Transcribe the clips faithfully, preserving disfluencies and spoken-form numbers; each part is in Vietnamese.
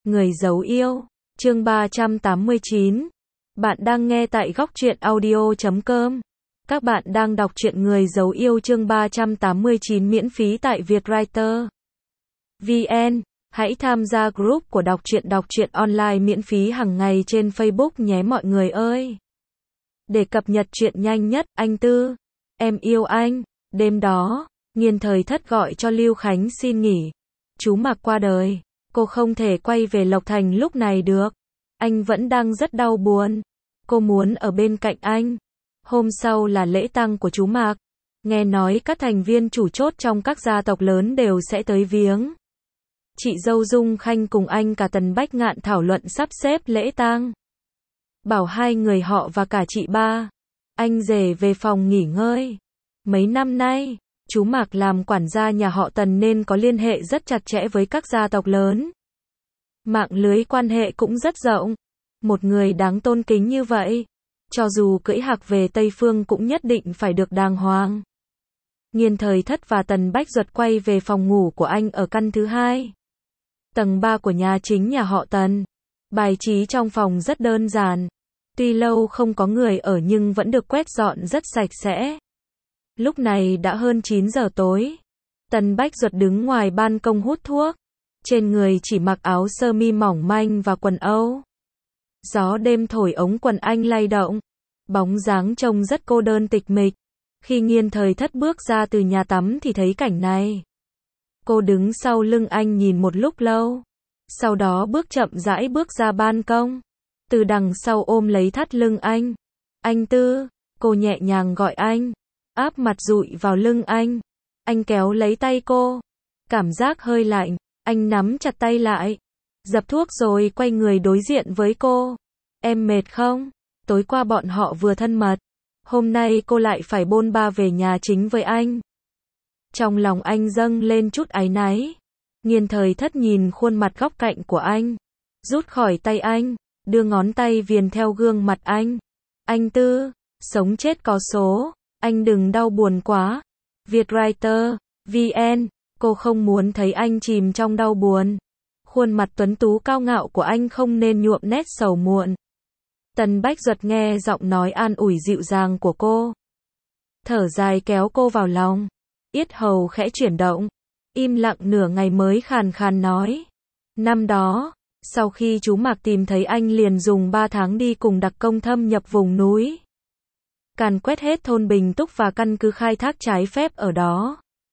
Người giấu yêu, chương ba trăm tám mươi chín. Bạn đang nghe tại góc truyện audio chấm com. Các bạn đang đọc truyện Người giấu yêu chương ba trăm tám mươi chín miễn phí tại Vietwriter chấm vn. Hãy tham gia group của đọc truyện đọc truyện online miễn phí hàng ngày trên Facebook nhé mọi người ơi. Để cập nhật truyện nhanh nhất, anh Tư, em yêu anh. Đêm đó, Nghiên Thời Thất gọi cho Lưu Khánh xin nghỉ. Chú Mạc qua đời, cô không thể quay về Lộc Thành lúc này được. Anh vẫn đang rất đau buồn. Cô muốn ở bên cạnh anh. Hôm sau là lễ tang của chú Mạc. Nghe nói các thành viên chủ chốt trong các gia tộc lớn đều sẽ tới viếng. Chị dâu Dung Khanh cùng anh cả Tần Bách Ngạn thảo luận sắp xếp lễ tang. Bảo hai người họ và cả chị ba, anh rể về phòng nghỉ ngơi. Mấy năm nay, chú Mạc làm quản gia nhà họ Tần nên có liên hệ rất chặt chẽ với các gia tộc lớn. Mạng lưới quan hệ cũng rất rộng. Một người đáng tôn kính như vậy, cho dù cưỡi hạc về Tây Phương cũng nhất định phải được đàng hoàng. Nghiên Thời Thất và Tần Bách Duật quay về phòng ngủ của anh ở căn thứ hai, tầng ba của nhà chính nhà họ Tần. Bài trí trong phòng rất đơn giản. Tuy lâu không có người ở nhưng vẫn được quét dọn rất sạch sẽ. Lúc này đã hơn chín giờ tối. Tần Bách Duật đứng ngoài ban công hút thuốc. Trên người chỉ mặc áo sơ mi mỏng manh và quần âu. Gió đêm thổi ống quần anh lay động. Bóng dáng trông rất cô đơn tịch mịch. Khi Nghiên Thời Thất bước ra từ nhà tắm thì thấy cảnh này. Cô đứng sau lưng anh nhìn một lúc lâu. Sau đó bước chậm rãi bước ra ban công. Từ đằng sau ôm lấy thắt lưng anh. Anh Tư, cô nhẹ nhàng gọi anh. Áp mặt dụi vào lưng anh. Anh kéo lấy tay cô. Cảm giác hơi lạnh. Anh nắm chặt tay lại. Dập thuốc rồi quay người đối diện với cô. Em mệt không? Tối qua bọn họ vừa thân mật. Hôm nay cô lại phải bôn ba về nhà chính với anh. Trong lòng anh dâng lên chút áy náy. Nghiên Thời Thất nhìn khuôn mặt góc cạnh của anh. Rút khỏi tay anh. Đưa ngón tay viền theo gương mặt anh. Anh Tư, sống chết có số. Anh đừng đau buồn quá. Vietwriter chấm vn. Cô không muốn thấy anh chìm trong đau buồn. Khuôn mặt tuấn tú cao ngạo của anh không nên nhuộm nét sầu muộn. Tần Bách Duật nghe giọng nói an ủi dịu dàng của cô. Thở dài kéo cô vào lòng. Yết hầu khẽ chuyển động. Im lặng nửa ngày mới khàn khàn nói. Năm đó, sau khi chú Mạc tìm thấy anh liền dùng ba tháng đi cùng đặc công thâm nhập vùng núi. Càn quét hết thôn Bình Túc và căn cứ khai thác trái phép ở đó.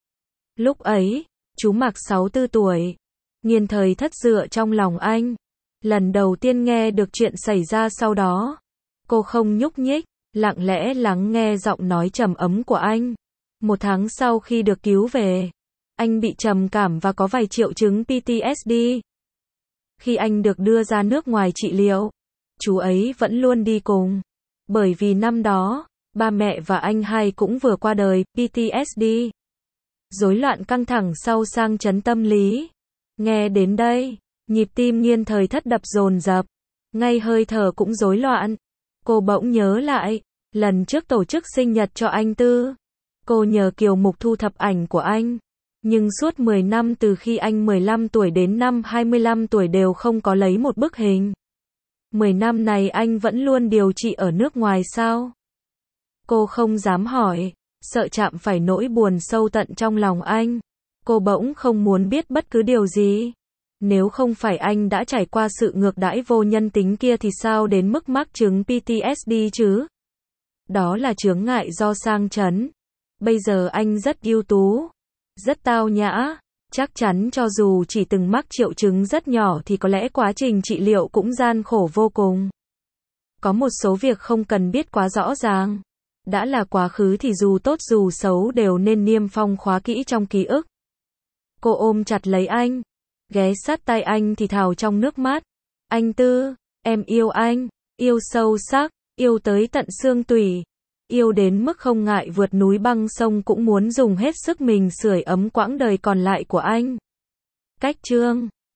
Lúc ấy, chú Mạc sáu mươi tư tuổi. Nghiên Thời Thất dựa trong lòng anh. Lần đầu tiên nghe được chuyện xảy ra sau đó. Cô không nhúc nhích, lặng lẽ lắng nghe giọng nói trầm ấm của anh. Một tháng sau khi được cứu về, anh bị trầm cảm và có vài triệu chứng pê tê ét đê. Khi anh được đưa ra nước ngoài trị liệu, chú ấy vẫn luôn đi cùng. Bởi vì năm đó, ba mẹ và anh hai cũng vừa qua đời, pê tê ét đê. Rối loạn căng thẳng sau sang chấn tâm lý. Nghe đến đây, nhịp tim Nghiên Thời Thất đập dồn dập, ngay hơi thở cũng rối loạn. Cô bỗng nhớ lại, lần trước tổ chức sinh nhật cho anh Tư, cô nhờ Kiều Mục thu thập ảnh của anh. Nhưng suốt mười năm từ khi anh mười lăm tuổi đến năm hai mươi lăm tuổi đều không có lấy một bức hình. mười năm này anh vẫn luôn điều trị ở nước ngoài sao? Cô không dám hỏi, sợ chạm phải nỗi buồn sâu tận trong lòng anh. Cô bỗng không muốn biết bất cứ điều gì. Nếu không phải anh đã trải qua sự ngược đãi vô nhân tính kia thì sao đến mức mắc chứng pê tê ét đê chứ? Đó là chướng ngại do sang chấn. Bây giờ anh rất ưu tú, rất tao nhã. Chắc chắn cho dù chỉ từng mắc triệu chứng rất nhỏ thì có lẽ quá trình trị liệu cũng gian khổ vô cùng. Có một số việc không cần biết quá rõ ràng. Đã là quá khứ thì dù tốt dù xấu đều nên niêm phong khóa kỹ trong ký ức. Cô ôm chặt lấy anh, ghé sát tai anh thì thào trong nước mắt. Anh Tư, em yêu anh, yêu sâu sắc, yêu tới tận xương tủy. Yêu đến mức không ngại vượt núi băng sông cũng muốn dùng hết sức mình sưởi ấm quãng đời còn lại của anh. Cách chương